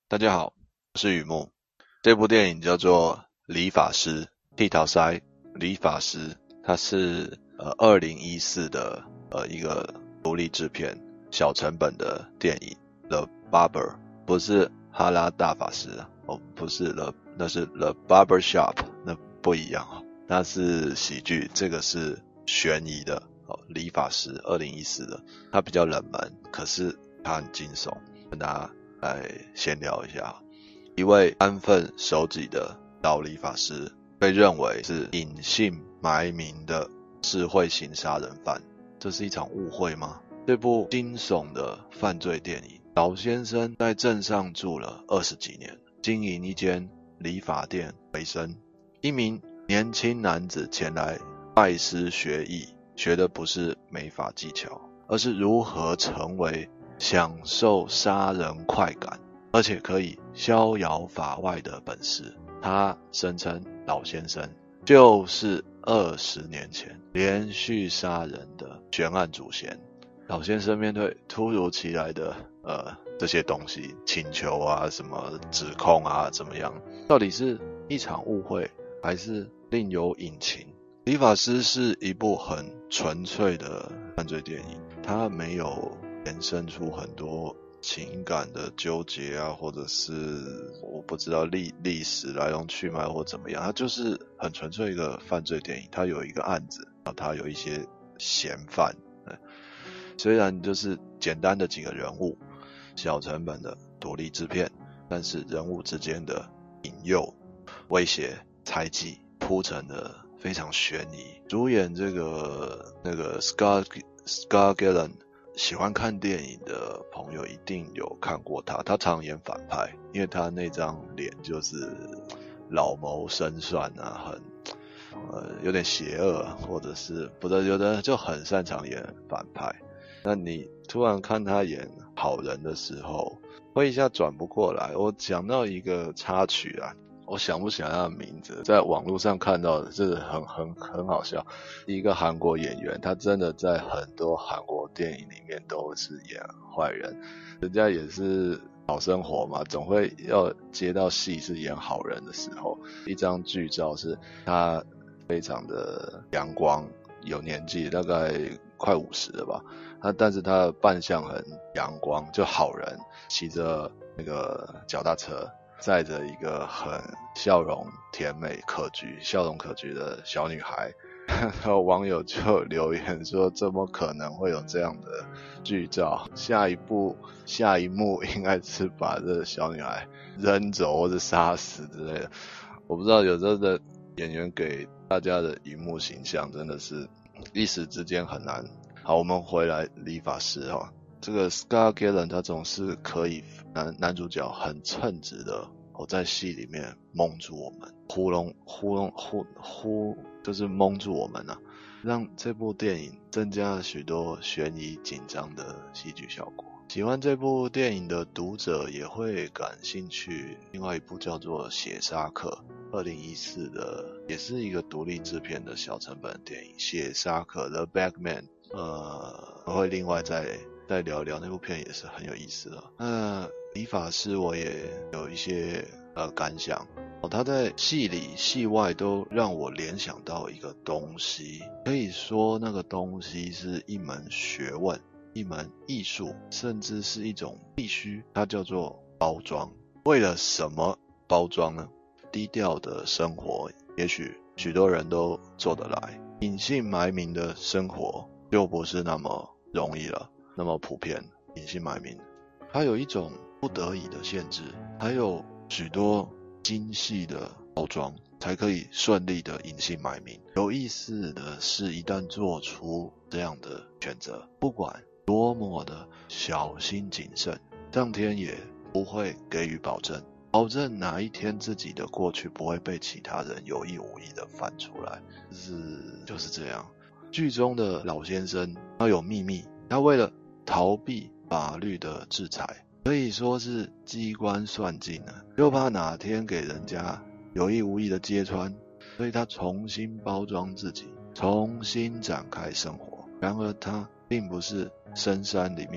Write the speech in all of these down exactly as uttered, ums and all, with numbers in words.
大家好，我是雨木。这部电影叫做《理发师》，剃头师理发师，它是呃二零一四的呃一个独立制片，小成本的电影。The Barber 不是哈拉大法师啊，哦不是 The 那是 The Barber Shop， 那不一样啊，那是喜剧，这个是悬疑的哦。理发师二零一四的，它比较冷门，可是它很惊悚，跟大家来闲聊一下。一位安分守己的老理发师被认为是隐姓埋名的智慧型杀人犯，这是一场误会吗？这部惊悚的犯罪电影，老先生在镇上住了二十几年，经营一间理发店为生。一名年轻男子前来拜师学艺，学的不是美发技巧，而是如何成为享受杀人快感而且可以逍遥法外的本事。他声称老先生就是二十年前连续杀人的悬案主嫌。老先生面对突如其来的呃这些东西，请求啊，什么指控啊，怎么样，到底是一场误会还是另有隐情？理发师是一部很纯粹的犯罪电影，它没有延伸出很多情感的纠结啊，或者是我不知道历历史来龙去脉或怎么样，它就是很纯粹一个犯罪电影。它有一个案子，然后它有一些嫌犯，虽然就是简单的几个人物，小成本的独立制片，但是人物之间的引诱、威胁、猜忌铺陈的非常悬疑。主演这个那个 Scott Scott Glenn， 喜欢看电影的朋友一定有看过他，他常演反派，因为他那张脸就是老谋深算啊，很呃有点邪恶，或者是不知道有的人就很擅长演反派。那你突然看他演好人的时候，会一下转不过来。我讲到一个插曲啊，我想不起来他的名字，在网络上看到的，这是很很很好笑。一个韩国演员，他真的在很多韩国电影里面都是演坏人，人家也是讨生活嘛，总会要接到戏是演好人的时候。一张剧照是他非常的阳光，有年纪，大概快五十了吧。他但是他的扮相很阳光，就好人，骑着那个脚踏车，载着一个很笑容甜美可掬、笑容可掬的小女孩。然后网友就留言说，怎么可能会有这样的剧照？下一步、下一幕应该是把这小女孩扔走或者杀死之类的。我不知道有时候的演员给大家的荧幕形象真的是一时之间很难。好，我们回来理发师哦，这个 Scott Glenn 他总是可以男男主角很称职的哦，在戏里面蒙住我们，糊弄糊弄糊糊就是蒙住我们啊，让这部电影增加了许多悬疑紧张的戏剧效果。喜欢这部电影的读者也会感兴趣另外一部叫做《血杀客》，二零一四的，也是一个独立制片的小成本电影。血杀客 The Bagman， 呃，我会另外再再聊聊，那部片也是很有意思的。那理发师我也有一些呃感想哦，他在戏里戏外都让我联想到一个东西，可以说那个东西是一门学问，一门艺术，甚至是一种必须，它叫做包装。为了什么包装呢？低调的生活也许许多人都做得来，隐姓埋名的生活就不是那么容易了，那么普遍。隐姓埋名它有一种不得已的限制，还有许多精细的包装才可以顺利的隐姓埋名。有意思的是，一旦做出这样的选择，不管多么的小心谨慎，上天也不会给予保证，保证哪一天自己的过去不会被其他人有意无意的翻出来，是就是这样。剧中的老先生他有秘密，他为了逃避法律的制裁，可以说是机关算尽了，又怕哪天给人家有意无意的揭穿，所以他重新包装自己，重新展开生活。然而他并不是深山里面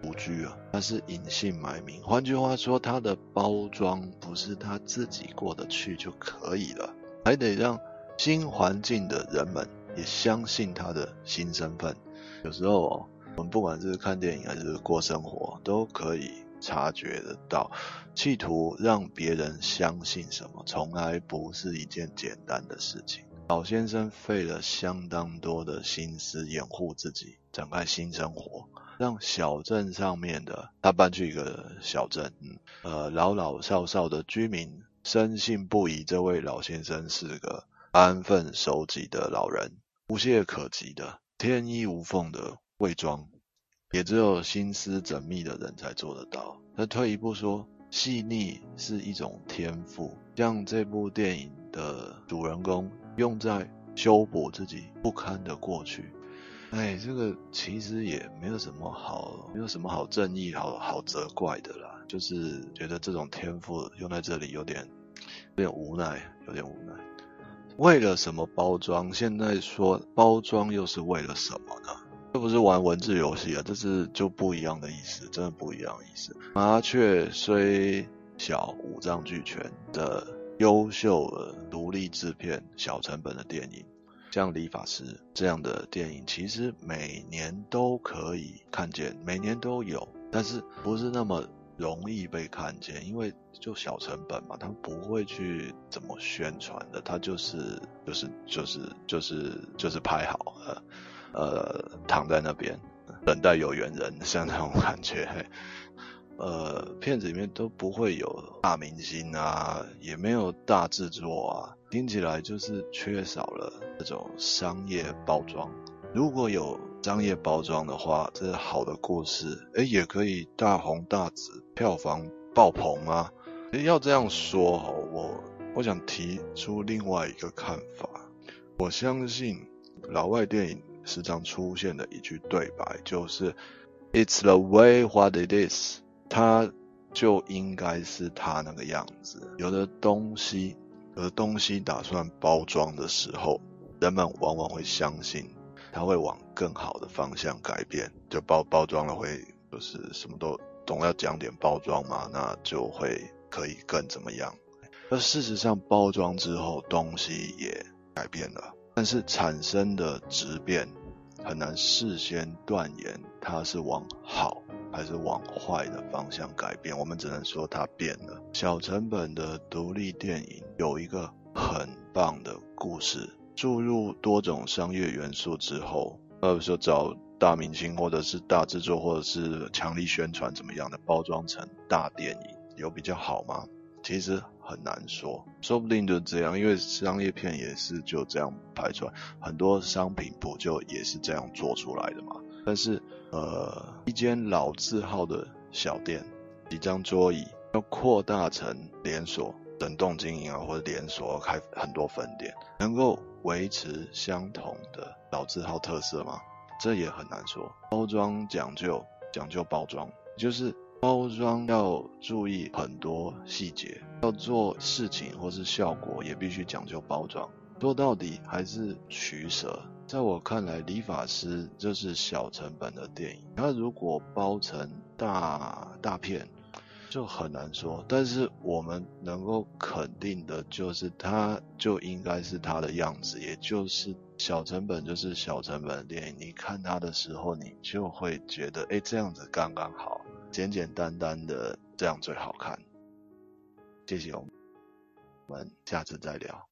独居啊，它是隐姓埋名。换句话说，它的包装不是他自己过得去就可以了，还得让新环境的人们也相信他的新身份。有时候哦，我们不管是看电影还是过生活，都可以察觉得到，企图让别人相信什么，从来不是一件简单的事情。老先生费了相当多的心思掩护自己，展开新生活，让小镇上面的他搬去一个小镇，嗯，呃，老老少少的居民深信不疑，这位老先生是个安分守己的老人，无懈可击的，天衣无缝的伪装，也只有心思缜密的人才做得到。那退一步说，细腻是一种天赋，像这部电影的主人公用在修补自己不堪的过去。哎，这个其实也没有什么好，没有什么好正义、好好责怪的啦。就是觉得这种天赋用在这里有点，有点无奈，有点无奈。为了什么包装？现在说包装又是为了什么呢？这不是玩文字游戏啊，这是就不一样的意思，真的不一样的意思。麻雀虽小，五脏俱全的优秀的独立制片小成本的电影。像理发师这样的电影，其实每年都可以看见，每年都有，但是不是那么容易被看见，因为就小成本嘛，他不会去怎么宣传的，他就是就是就是就是就是拍好了，呃，躺在那边等待有缘人，像那种感觉。呃，片子里面都不会有大明星啊，也没有大制作啊，听起来就是缺少了这种商业包装。如果有商业包装的话，这好的故事，诶，也可以大红大紫，票房爆棚啊。诶，要这样说齁，我我想提出另外一个看法。我相信老外电影时常出现的一句对白就是 "It's the way what it is"。它就应该是它那个样子。有的东西，有的东西打算包装的时候，人们往往会相信它会往更好的方向改变。就包包装了会就是什么都总要讲点包装嘛，那就会可以更怎么样。而事实上包装之后东西也改变了，但是产生的质变很难事先断言它是往好还是往坏的方向改变，我们只能说它变了。小成本的独立电影有一个很棒的故事，注入多种商业元素之后，呃，说找大明星或者是大制作或者是强力宣传怎么样的包装成大电影，有比较好吗？其实很难说，说不定就这样，因为商业片也是就这样拍出来，很多商品不就也是这样做出来的嘛。但是呃，一间老字号的小店，几张桌椅要扩大成连锁冷冻经营啊，或者连锁开很多分店，能够维持相同的老字号特色吗？这也很难说。包装讲究，讲究包装，就是包装要注意很多细节，要做事情或是效果也必须讲究包装。说到底还是取舍。在我看来，理发师就是小成本的电影，它如果包成大大片就很难说，但是我们能够肯定的就是它就应该是它的样子，也就是小成本就是小成本的电影，你看它的时候你就会觉得诶，这样子刚刚好，简简单单的这样最好看。谢谢，我们下次再聊。